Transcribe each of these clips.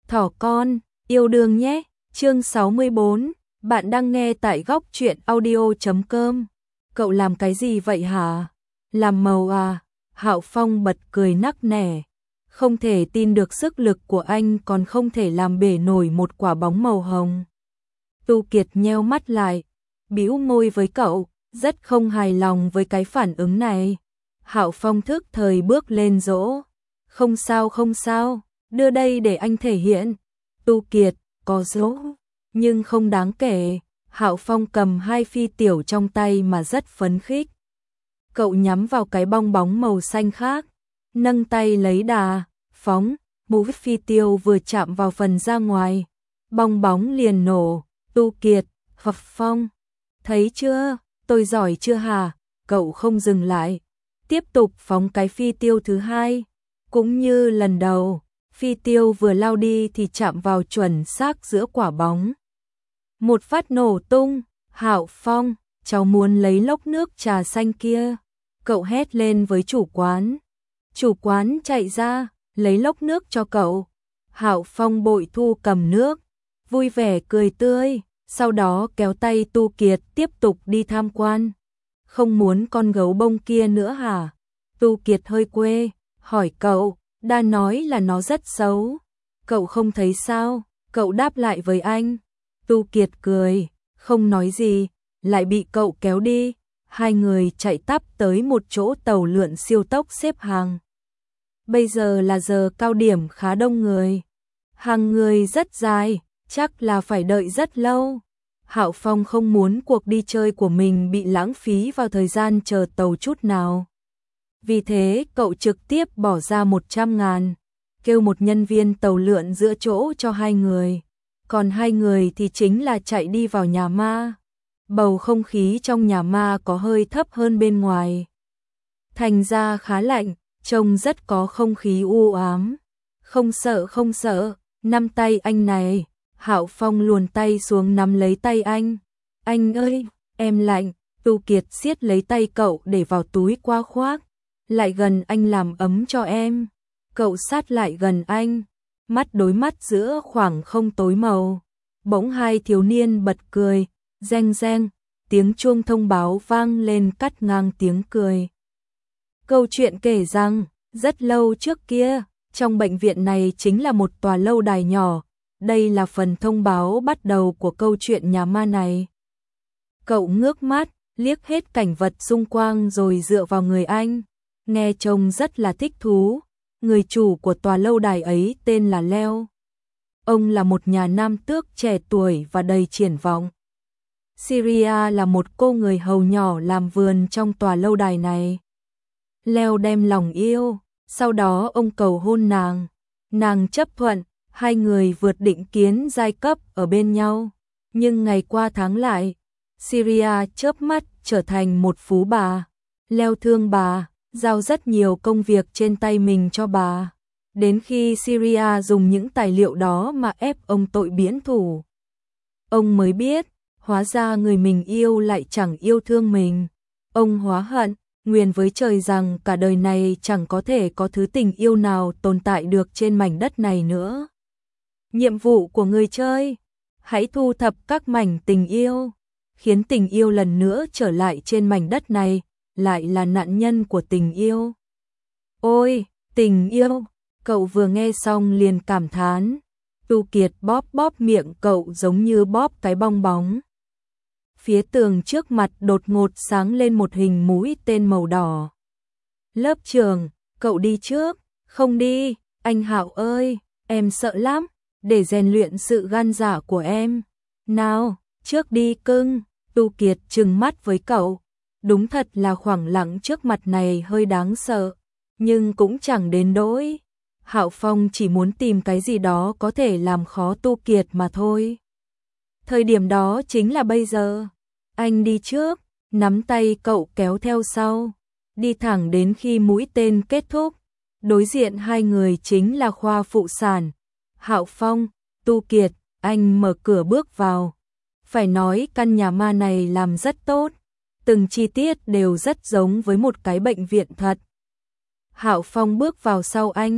Thỏ con, yêu đương nhé. Chương 64, bạn đang nghe tại góc truyện audio.com. Cậu làm cái gì vậy hả? Làm màu à? Hạo Phong bật cười nắc nẻ. Không thể tin được sức lực của anh còn không thể làm bể nổi một quả bóng màu hồng. Tu Kiệt nheo mắt lại, bĩu môi với cậu, rất không hài lòng với cái phản ứng này. Hạo Phong thức thời bước lên dỗ. Không sao không sao, đưa đây để anh thể hiện. Tu Kiệt, có dỗ, nhưng không đáng kể. Hạo Phong cầm hai phi tiểu trong tay mà rất phấn khích. Cậu nhắm vào cái bong bóng màu xanh khác, nâng tay lấy đà, phóng, mũi phi tiêu vừa chạm vào phần ra ngoài. Bong bóng liền nổ. Tu Kiệt, Hợp Phong, thấy chưa, tôi giỏi chưa hả? Cậu không dừng lại, tiếp tục phóng cái phi tiêu thứ hai. Cũng như lần đầu, phi tiêu vừa lao đi thì chạm vào chuẩn xác giữa quả bóng. Một phát nổ tung. Hạo Phong, cháu muốn lấy lốc nước trà xanh kia. Cậu hét lên với chủ quán. Chủ quán chạy ra, lấy lốc nước cho cậu. Hạo Phong bội thu cầm nước, vui vẻ cười tươi, sau đó kéo tay Tu Kiệt tiếp tục đi tham quan. Không muốn con gấu bông kia nữa hả? Tu Kiệt hơi quê, hỏi cậu, đã nói là nó rất xấu. Cậu không thấy sao? Cậu đáp lại với anh. Tu Kiệt cười, không nói gì, lại bị cậu kéo đi. Hai người chạy tắp tới một chỗ tàu lượn siêu tốc xếp hàng. Bây giờ là giờ cao điểm khá đông người. Hàng người rất dài, chắc là phải đợi rất lâu. Hạo Phong không muốn cuộc đi chơi của mình bị lãng phí vào thời gian chờ tàu chút nào. Vì thế cậu trực tiếp bỏ ra 100.000, kêu một nhân viên tàu lượn giữa chỗ cho hai người. Còn hai người thì chính là chạy đi vào nhà ma. Bầu không khí trong nhà ma có hơi thấp hơn bên ngoài. Thành ra khá lạnh, trông rất có không khí u ám. Không sợ không sợ, nắm tay anh này. Hạo Phong luồn tay xuống nắm lấy tay anh. Anh ơi, em lạnh. Tu Kiệt siết lấy tay cậu để vào túi qua khoác. Lại gần anh làm ấm cho em. Cậu sát lại gần anh, mắt đối mắt giữa khoảng không tối màu. Bỗng hai thiếu niên bật cười, reng reng, tiếng chuông thông báo vang lên cắt ngang tiếng cười. Câu chuyện kể rằng, rất lâu trước kia, trong bệnh viện này chính là một tòa lâu đài nhỏ. Đây là phần thông báo bắt đầu của câu chuyện nhà ma này. Cậu ngước mắt, liếc hết cảnh vật xung quanh rồi dựa vào người anh. Nghe trông rất là thích thú. Người chủ của tòa lâu đài ấy tên là Leo. Ông là một nhà nam tước trẻ tuổi và đầy triển vọng. Syria là một cô người hầu nhỏ làm vườn trong tòa lâu đài này. Leo đem lòng yêu, sau đó ông cầu hôn nàng. Nàng chấp thuận, hai người vượt định kiến giai cấp ở bên nhau. Nhưng ngày qua tháng lại, Syria chớp mắt trở thành một phú bà. Leo thương bà, giao rất nhiều công việc trên tay mình cho bà. Đến khi Syria dùng những tài liệu đó mà ép ông tội biển thủ. Ông mới biết, hóa ra người mình yêu lại chẳng yêu thương mình. Ông hóa hận, nguyền với trời rằng cả đời này chẳng có thể có thứ tình yêu nào tồn tại được trên mảnh đất này nữa. Nhiệm vụ của người chơi, hãy thu thập các mảnh tình yêu, khiến tình yêu lần nữa trở lại trên mảnh đất này, lại là nạn nhân của tình yêu. Ôi, tình yêu, cậu vừa nghe xong liền cảm thán. Tu Kiệt bóp bóp miệng cậu giống như bóp cái bong bóng. Phía tường trước mặt đột ngột sáng lên một hình mũi tên màu đỏ. Lớp trưởng, cậu đi trước. Không đi, anh Hạo ơi, em sợ lắm, để rèn luyện sự gan dạ của em. Nào, trước đi cưng. Tu Kiệt trừng mắt với cậu. Đúng thật là khoảng lặng trước mặt này hơi đáng sợ, nhưng cũng chẳng đến nỗi. Hạo Phong chỉ muốn tìm cái gì đó có thể làm khó Tu Kiệt mà thôi. Thời điểm đó chính là bây giờ. Anh đi trước, nắm tay cậu kéo theo sau, đi thẳng đến khi mũi tên kết thúc. Đối diện hai người chính là khoa phụ sản. Hạo Phong, Tu Kiệt, anh mở cửa bước vào. Phải nói căn nhà ma này làm rất tốt. Từng chi tiết đều rất giống với một cái bệnh viện thật. Hạo Phong bước vào sau anh,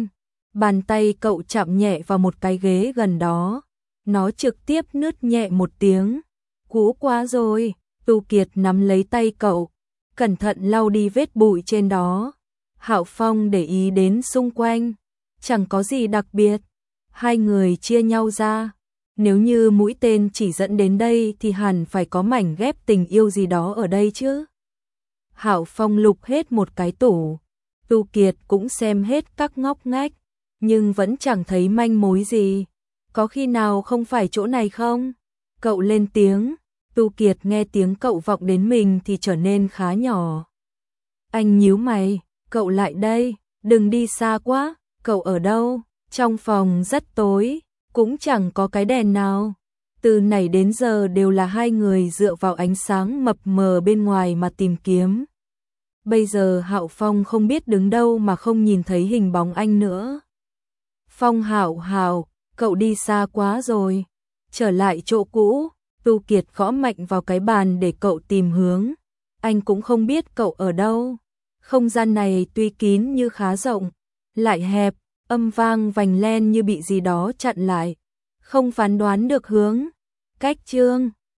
Bàn tay cậu chạm nhẹ vào một cái ghế gần đó, nó trực tiếp nứt nhẹ một tiếng. Cũ quá rồi, Tu Kiệt nắm lấy tay cậu, cẩn thận lau đi vết bụi trên đó. Hạo Phong để ý đến xung quanh, chẳng có gì đặc biệt. Hai người chia nhau ra, nếu như mũi tên chỉ dẫn đến đây thì hẳn phải có mảnh ghép tình yêu gì đó ở đây chứ. Hạo Phong lục hết một cái tủ, Tu Kiệt cũng xem hết các ngóc ngách, nhưng vẫn chẳng thấy manh mối gì. Có khi nào không phải chỗ này không? Cậu lên tiếng. Tu Kiệt nghe tiếng cậu vọng đến mình thì trở nên khá nhỏ. Anh nhíu mày, cậu lại đây, đừng đi xa quá. Cậu ở đâu? Trong phòng rất tối, cũng chẳng có cái đèn nào. Từ nãy đến giờ đều là hai người dựa vào ánh sáng mập mờ bên ngoài mà tìm kiếm. Bây giờ Hạo Phong không biết đứng đâu mà không nhìn thấy hình bóng anh nữa. Phong Hạo, cậu đi xa quá rồi. Trở lại chỗ cũ. Tu Kiệt gõ mạnh vào cái bàn để cậu tìm hướng. Anh cũng không biết cậu ở đâu. Không gian này tuy kín như khá rộng, lại hẹp, âm vang vành len như bị gì đó chặn lại. Không phán đoán được hướng. Cách chương